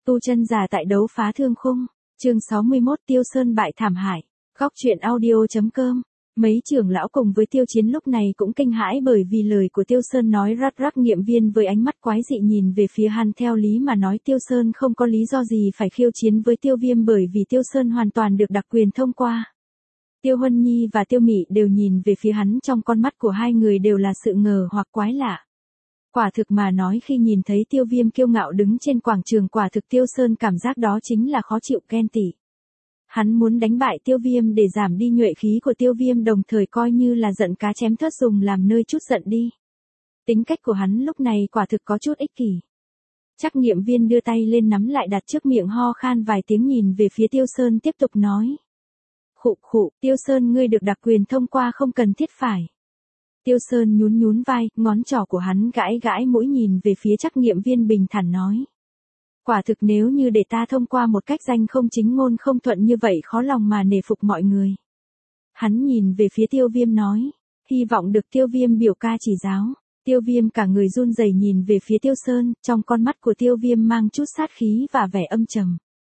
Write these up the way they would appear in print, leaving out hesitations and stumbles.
Tu chân giả tại đấu phá thương khung, chương 61 Tiêu Sơn bại thảm hại, góc truyện audio.com. Mấy trưởng lão cùng với Tiêu Chiến lúc này cũng kinh hãi bởi vì lời của Tiêu Sơn nói rắc rắc. Nghiệm Viên với ánh mắt quái dị nhìn về phía hắn, theo lý mà nói Tiêu Sơn không có lý do gì phải khiêu chiến với Tiêu Viêm bởi vì Tiêu Sơn hoàn toàn được đặc quyền thông qua. Tiêu Huân Nhi và Tiêu Mị đều nhìn về phía hắn, trong con mắt của hai người đều là sự ngờ hoặc quái lạ. Quả thực mà nói, khi nhìn thấy Tiêu Viêm kiêu ngạo đứng trên quảng trường, quả thực Tiêu Sơn cảm giác đó chính là khó chịu ghen tị. Hắn muốn đánh bại Tiêu Viêm để giảm đi nhuệ khí của Tiêu Viêm, đồng thời coi như là giận cá chém thớt, dùng làm nơi chút giận đi. Tính cách của hắn lúc này quả thực có chút ích kỷ. Chắc Nghiệm Viên đưa tay lên nắm lại đặt trước miệng, ho khan vài tiếng nhìn về phía Tiêu Sơn tiếp tục nói. Khụ khụ, Tiêu Sơn ngươi được đặc quyền thông qua, không cần thiết phải. Tiêu Sơn nhún nhún vai, ngón trỏ của hắn gãi gãi mũi nhìn về phía Trắc Nghiệm Viên, bình thản nói. Quả thực nếu như để ta thông qua một cách danh không chính ngôn không thuận như vậy, khó lòng mà nể phục mọi người. Hắn nhìn về phía Tiêu Viêm nói, hy vọng được Tiêu Viêm biểu ca chỉ giáo. Tiêu Viêm cả người run rẩy nhìn về phía Tiêu Sơn, trong con mắt của Tiêu Viêm mang chút sát khí và vẻ âm trầm.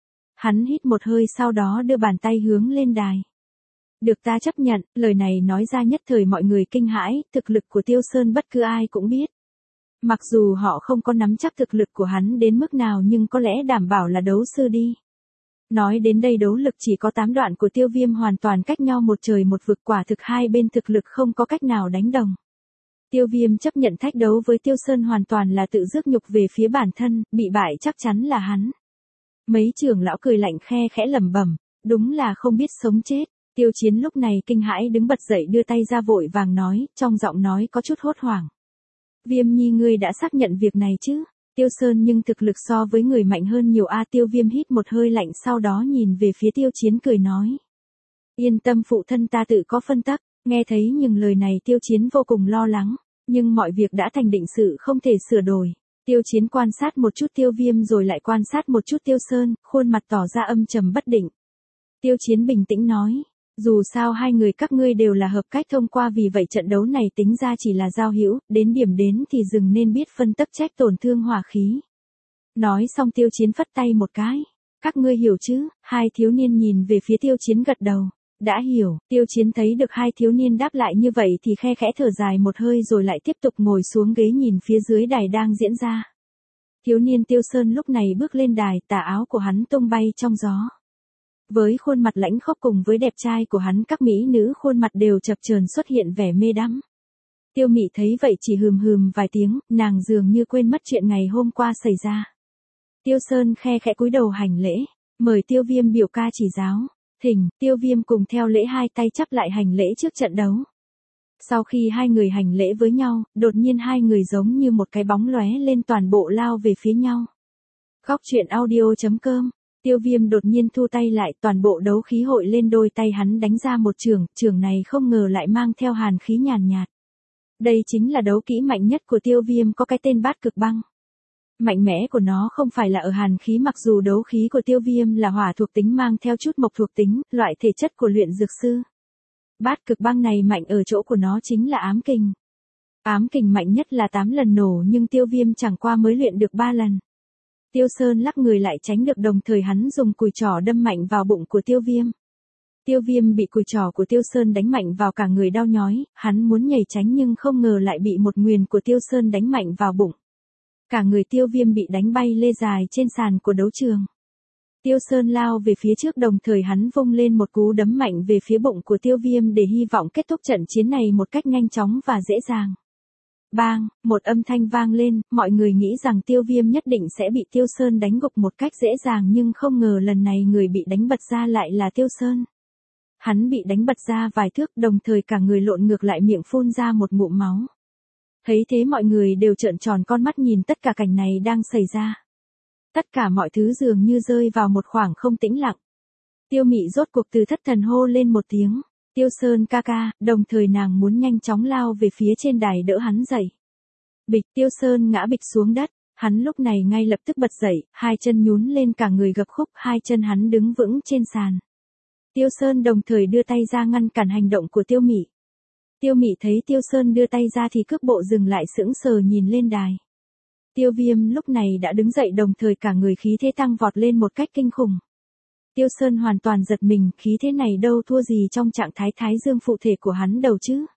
Hắn hít một hơi, sau đó đưa bàn tay hướng lên đài. Được ta chấp nhận. Lời này nói ra nhất thời mọi người kinh hãi, thực lực của Tiêu Sơn bất cứ ai cũng biết. Mặc dù họ không có nắm chắc thực lực của hắn đến mức nào, nhưng có lẽ đảm bảo là đấu sư đi. Nói đến đây, đấu lực chỉ có 8 đoạn của Tiêu Viêm hoàn toàn cách nhau một trời một vực, quả thực hai bên thực lực không có cách nào đánh đồng. Tiêu Viêm chấp nhận thách đấu với Tiêu Sơn hoàn toàn là tự rước nhục về phía bản thân, bị bại chắc chắn là hắn. Mấy trưởng lão cười lạnh khe khẽ lẩm bẩm, đúng là không biết sống chết. Tiêu Chiến lúc này kinh hãi đứng bật dậy, đưa tay ra vội vàng nói, trong giọng nói có chút hốt hoảng. Viêm Nhi, ngươi đã xác nhận việc này chứ? Tiêu Sơn nhưng thực lực so với người mạnh hơn nhiều a. Tiêu Viêm hít một hơi lạnh, sau đó nhìn về phía Tiêu Chiến cười nói. Yên tâm phụ thân, ta tự có phân tắc. Nghe thấy những lời này Tiêu Chiến vô cùng lo lắng, nhưng mọi việc đã thành định sự không thể sửa đổi. Tiêu Chiến quan sát một chút Tiêu Viêm rồi lại quan sát một chút Tiêu Sơn, khuôn mặt tỏ ra âm trầm bất định. Tiêu Chiến bình tĩnh nói. Dù sao hai người các ngươi đều là hợp cách thông qua, vì vậy trận đấu này tính ra chỉ là giao hữu, đến điểm đến thì dừng nên biết phân tấp trách tổn thương hỏa khí. Nói xong Tiêu Chiến phất tay một cái. Các ngươi hiểu chứ? Hai thiếu niên nhìn về phía Tiêu Chiến gật đầu. Đã hiểu. Tiêu Chiến thấy được hai thiếu niên đáp lại như vậy thì khe khẽ thở dài một hơi rồi lại tiếp tục ngồi xuống ghế nhìn phía dưới đài đang diễn ra. Thiếu niên Tiêu Sơn lúc này bước lên đài, tà áo của hắn tung bay trong gió. Với khuôn mặt lãnh khốc cùng với đẹp trai của hắn, các mỹ nữ khuôn mặt đều chập chờn xuất hiện vẻ mê đắm. Tiêu Mị thấy vậy chỉ hừm vài tiếng, nàng dường như quên mất chuyện ngày hôm qua xảy ra. Tiêu Sơn khe khẽ cúi đầu hành lễ, mời Tiêu Viêm biểu ca chỉ giáo. Thỉnh. Tiêu Viêm cùng theo lễ hai tay chắp lại hành lễ trước trận đấu. Sau khi hai người hành lễ với nhau, đột nhiên hai người giống như một cái bóng lóe lên, toàn bộ lao về phía nhau. Góc truyện audio.com. Tiêu Viêm đột nhiên thu tay lại, toàn bộ đấu khí hội lên, đôi tay hắn đánh ra một chưởng này không ngờ lại mang theo hàn khí nhàn nhạt. Đây chính là đấu kỹ mạnh nhất của Tiêu Viêm, có cái tên Bát Cực Băng. Mạnh mẽ của nó không phải là ở hàn khí, mặc dù đấu khí của Tiêu Viêm là hỏa thuộc tính mang theo chút mộc thuộc tính, loại thể chất của luyện dược sư. Bát Cực Băng này mạnh ở chỗ của nó chính là ám kình. Ám kình mạnh nhất là 8 lần nổ, nhưng Tiêu Viêm chẳng qua mới luyện được 3 lần. Tiêu Sơn lắc người lại tránh được, đồng thời hắn dùng cùi trỏ đâm mạnh vào bụng của Tiêu Viêm. Tiêu Viêm bị cùi trỏ của Tiêu Sơn đánh mạnh vào, cả người đau nhói, hắn muốn nhảy tránh nhưng không ngờ lại bị một nguyền của Tiêu Sơn đánh mạnh vào bụng. Cả người Tiêu Viêm bị đánh bay lê dài trên sàn của đấu trường. Tiêu Sơn lao về phía trước, đồng thời hắn vung lên một cú đấm mạnh về phía bụng của Tiêu Viêm để hy vọng kết thúc trận chiến này một cách nhanh chóng và dễ dàng. Bang, một âm thanh vang lên, mọi người nghĩ rằng Tiêu Viêm nhất định sẽ bị Tiêu Sơn đánh gục một cách dễ dàng, nhưng không ngờ lần này người bị đánh bật ra lại là Tiêu Sơn. Hắn bị đánh bật ra vài thước, đồng thời cả người lộn ngược lại, miệng phun ra một ngụm máu. Thấy thế mọi người đều trợn tròn con mắt nhìn tất cả cảnh này đang xảy ra. Tất cả mọi thứ dường như rơi vào một khoảng không tĩnh lặng. Tiêu Mị rốt cuộc từ thất thần hô lên một tiếng. Tiêu Sơn ca ca, đồng thời nàng muốn nhanh chóng lao về phía trên đài đỡ hắn dậy. Bịch, Tiêu Sơn ngã bịch xuống đất, hắn lúc này ngay lập tức bật dậy, hai chân nhún lên, cả người gập khúc, hai chân hắn đứng vững trên sàn. Tiêu Sơn đồng thời đưa tay ra ngăn cản hành động của Tiêu Mị. Tiêu Mị thấy Tiêu Sơn đưa tay ra thì cước bộ dừng lại, sững sờ nhìn lên đài. Tiêu Viêm lúc này đã đứng dậy đồng thời cả người khí thế tăng vọt lên một cách kinh khủng. Tiêu Sơn hoàn toàn giật mình, khí thế này đâu thua gì trong trạng thái thái dương phụ thể của hắn đâu chứ.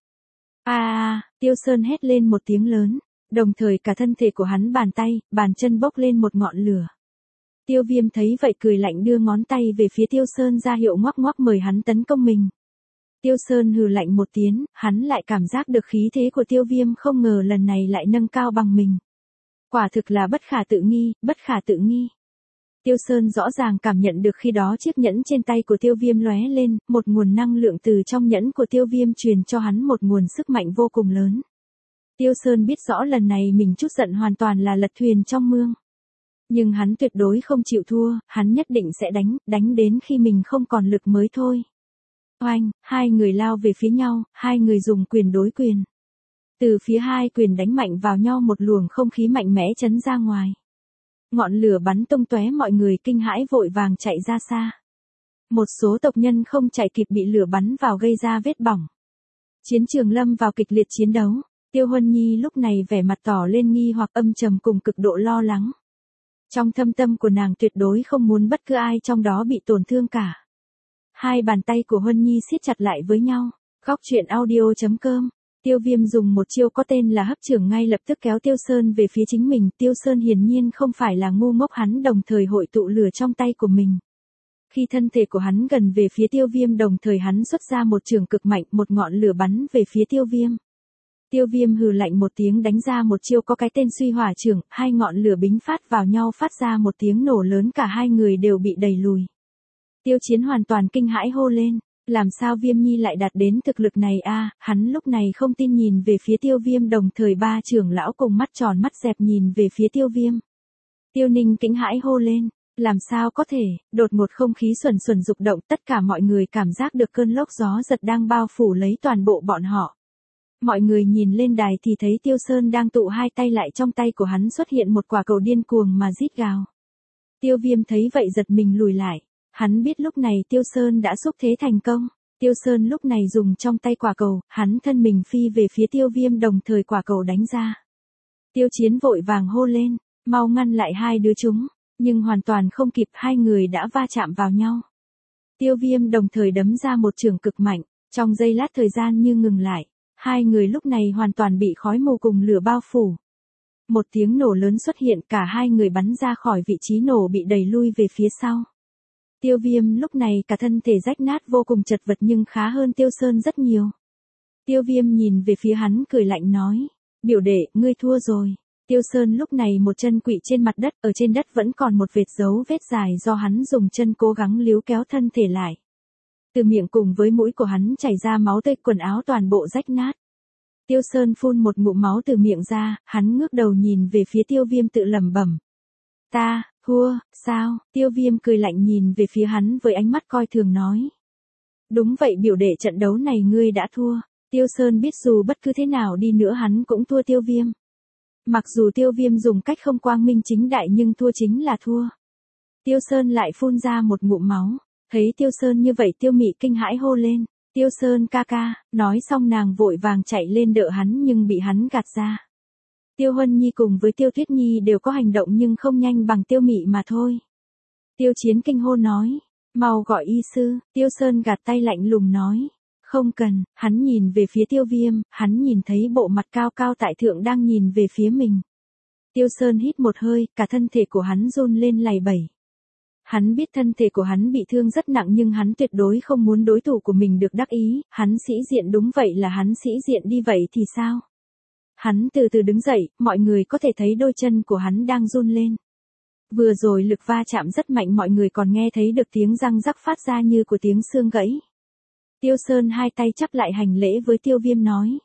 Tiêu Sơn hét lên một tiếng lớn, đồng thời cả thân thể của hắn bàn tay, bàn chân bốc lên một ngọn lửa. Tiêu Viêm thấy vậy cười lạnh đưa ngón tay về phía Tiêu Sơn ra hiệu ngoắc ngoắc mời hắn tấn công mình. Tiêu Sơn hừ lạnh một tiếng, hắn lại cảm giác được khí thế của Tiêu Viêm không ngờ lần này lại nâng cao bằng mình. Quả thực là bất khả tự nghi, bất khả tự nghi. Tiêu Sơn rõ ràng cảm nhận được khi đó chiếc nhẫn trên tay của Tiêu Viêm lóe lên, một nguồn năng lượng từ trong nhẫn của Tiêu Viêm truyền cho hắn một nguồn sức mạnh vô cùng lớn. Tiêu Sơn biết rõ lần này mình chút giận hoàn toàn là lật thuyền trong mương. Nhưng hắn tuyệt đối không chịu thua, hắn nhất định sẽ đánh đến khi mình không còn lực mới thôi. Oanh, hai người lao về phía nhau, hai người dùng quyền đối quyền. Từ phía hai quyền đánh mạnh vào nhau một luồng không khí mạnh mẽ chấn ra ngoài. Ngọn lửa bắn tung tóe, mọi người kinh hãi vội vàng chạy ra xa. Một số tộc nhân không chạy kịp bị lửa bắn vào gây ra vết bỏng. Chiến trường lâm vào kịch liệt chiến đấu, Tiêu Huân Nhi lúc này vẻ mặt tỏ lên nghi hoặc âm trầm cùng cực độ lo lắng. Trong thâm tâm của nàng tuyệt đối không muốn bất cứ ai trong đó bị tổn thương cả. Hai bàn tay của Huân Nhi siết chặt lại với nhau. Góc truyện audio.com. Tiêu Viêm dùng một chiêu có tên là hấp trưởng ngay lập tức kéo Tiêu Sơn về phía chính mình. Tiêu Sơn hiển nhiên không phải là ngu ngốc, hắn đồng thời hội tụ lửa trong tay của mình. Khi thân thể của hắn gần về phía Tiêu Viêm đồng thời hắn xuất ra một chưởng cực mạnh, một ngọn lửa bắn về phía Tiêu Viêm. Tiêu Viêm hừ lạnh một tiếng đánh ra một chiêu có cái tên suy hỏa chưởng, hai ngọn lửa bính phát vào nhau phát ra một tiếng nổ lớn, cả hai người đều bị đẩy lùi. Tiêu Chiến hoàn toàn kinh hãi hô lên, làm sao Viêm Nhi lại đạt đến thực lực này hắn lúc này không tin nhìn về phía Tiêu Viêm đồng thời ba trưởng lão cùng mắt tròn mắt dẹp nhìn về phía Tiêu Viêm. Tiêu Ninh kinh hãi hô lên, làm sao có thể, đột ngột không khí xuẩn xuẩn rục động, tất cả mọi người cảm giác được cơn lốc gió giật đang bao phủ lấy toàn bộ bọn họ. Mọi người nhìn lên đài thì thấy Tiêu Sơn đang tụ hai tay lại, trong tay của hắn xuất hiện một quả cầu điên cuồng mà rít gào. Tiêu Viêm thấy vậy giật mình lùi lại, hắn biết lúc này Tiêu Sơn đã xúc thế thành công. Tiêu Sơn lúc này dùng trong tay quả cầu, hắn thân mình phi về phía Tiêu Viêm đồng thời quả cầu đánh ra. Tiêu Chiến vội vàng hô lên, mau ngăn lại hai đứa chúng, nhưng hoàn toàn không kịp, hai người đã va chạm vào nhau. Tiêu Viêm đồng thời đấm ra một chưởng cực mạnh, trong giây lát thời gian như ngừng lại. Hai người lúc này hoàn toàn bị khói mù cùng lửa bao phủ. Một tiếng nổ lớn xuất hiện, cả hai người bắn ra khỏi vị trí nổ bị đẩy lui về phía sau. Tiêu Viêm lúc này cả thân thể rách nát vô cùng chật vật nhưng khá hơn Tiêu Sơn rất nhiều. Tiêu Viêm nhìn về phía hắn cười lạnh nói, biểu đệ, ngươi thua rồi. Tiêu Sơn lúc này một chân quỵ trên mặt đất, ở trên đất vẫn còn một vệt dấu vết dài do hắn dùng chân cố gắng líu kéo thân thể lại. Từ miệng cùng với mũi của hắn chảy ra máu tươi, quần áo toàn bộ rách nát. Tiêu Sơn phun một ngụm máu từ miệng ra, hắn ngước đầu nhìn về phía Tiêu Viêm tự lẩm bẩm. Ta, thua, sao? Tiêu Viêm cười lạnh nhìn về phía hắn với ánh mắt coi thường nói. Đúng vậy biểu đệ, trận đấu này ngươi đã thua. Tiêu Sơn biết dù bất cứ thế nào đi nữa hắn cũng thua Tiêu Viêm. Mặc dù Tiêu Viêm dùng cách không quang minh chính đại nhưng thua chính là thua. Tiêu Sơn lại phun ra một ngụm máu. Thấy Tiêu Sơn như vậy Tiêu Mị kinh hãi hô lên, Tiêu Sơn ca ca, nói xong nàng vội vàng chạy lên đỡ hắn nhưng bị hắn gạt ra. Tiêu Huân Nhi cùng với Tiêu Tuyết Nhi đều có hành động nhưng không nhanh bằng Tiêu Mị mà thôi. Tiêu Chiến kinh hô nói, mau gọi y sư. Tiêu Sơn gạt tay lạnh lùng nói, không cần. Hắn nhìn về phía Tiêu Viêm, hắn nhìn thấy bộ mặt cao cao tại thượng đang nhìn về phía mình. Tiêu Sơn hít một hơi, cả thân thể của hắn run lên lầy bẩy. Hắn biết thân thể của hắn bị thương rất nặng nhưng hắn tuyệt đối không muốn đối thủ của mình được đắc ý, hắn sĩ diện đúng vậy là hắn sĩ diện đi vậy thì sao? Hắn từ từ đứng dậy, mọi người có thể thấy đôi chân của hắn đang run lên. Vừa rồi lực va chạm rất mạnh, mọi người còn nghe thấy được tiếng răng rắc phát ra như của tiếng xương gãy. Tiêu Sơn hai tay chắp lại hành lễ với Tiêu Viêm nói.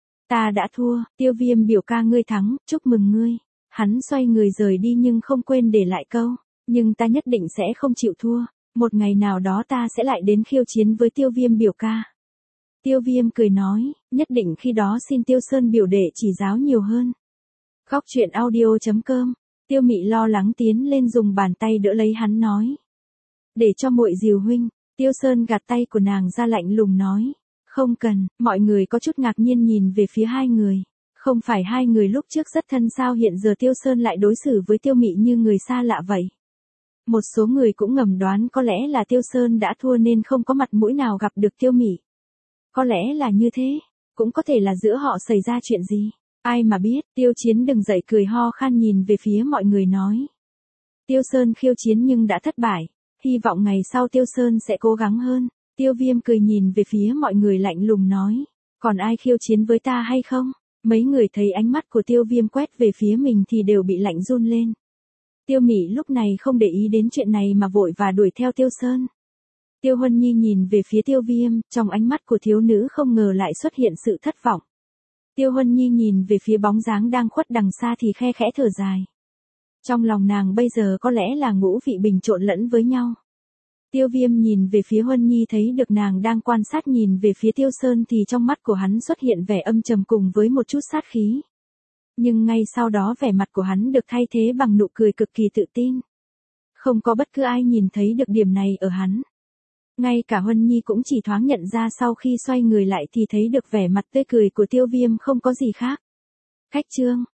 Ta đã thua, Tiêu Viêm biểu ca ngươi thắng, chúc mừng ngươi. Hắn xoay người rời đi nhưng không quên để lại câu. Nhưng ta nhất định sẽ không chịu thua, một ngày nào đó ta sẽ lại đến khiêu chiến với Tiêu Viêm biểu ca. Tiêu Viêm cười nói, nhất định khi đó xin Tiêu Sơn biểu đệ chỉ giáo nhiều hơn. Góc truyện audio.com. Tiêu Mị lo lắng tiến lên dùng bàn tay đỡ lấy hắn nói. Để cho muội dìu huynh. Tiêu Sơn gạt tay của nàng ra lạnh lùng nói. Không cần, mọi người có chút ngạc nhiên nhìn về phía hai người. Không phải hai người lúc trước rất thân sao hiện giờ Tiêu Sơn lại đối xử với Tiêu Mị như người xa lạ vậy. Một số người cũng ngầm đoán có lẽ là Tiêu Sơn đã thua nên không có mặt mũi nào gặp được Tiêu Mị. Có lẽ là như thế, cũng có thể là giữa họ xảy ra chuyện gì. Ai mà biết, Tiêu Chiến đứng dậy cười ho khan nhìn về phía mọi người nói. Tiêu Sơn khiêu chiến nhưng đã thất bại, hy vọng ngày sau Tiêu Sơn sẽ cố gắng hơn. Tiêu Viêm cười nhìn về phía mọi người lạnh lùng nói. Còn ai khiêu chiến với ta hay không? Mấy người thấy ánh mắt của Tiêu Viêm quét về phía mình thì đều bị lạnh run lên. Tiêu Mị lúc này không để ý đến chuyện này mà vội và đuổi theo Tiêu Sơn. Tiêu Huân Nhi nhìn về phía Tiêu Viêm, trong ánh mắt của thiếu nữ không ngờ lại xuất hiện sự thất vọng. Tiêu Huân Nhi nhìn về phía bóng dáng đang khuất đằng xa thì khe khẽ thở dài. Trong lòng nàng bây giờ có lẽ là ngũ vị bình trộn lẫn với nhau. Tiêu Viêm nhìn về phía Huân Nhi thấy được nàng đang quan sát nhìn về phía Tiêu Sơn thì trong mắt của hắn xuất hiện vẻ âm trầm cùng với một chút sát khí. Nhưng ngay sau đó vẻ mặt của hắn được thay thế bằng nụ cười cực kỳ tự tin. Không có bất cứ ai nhìn thấy được điểm này ở hắn. Ngay cả Huân Nhi cũng chỉ thoáng nhận ra sau khi xoay người lại thì thấy được vẻ mặt tươi cười của Tiêu Viêm không có gì khác. Khách trương,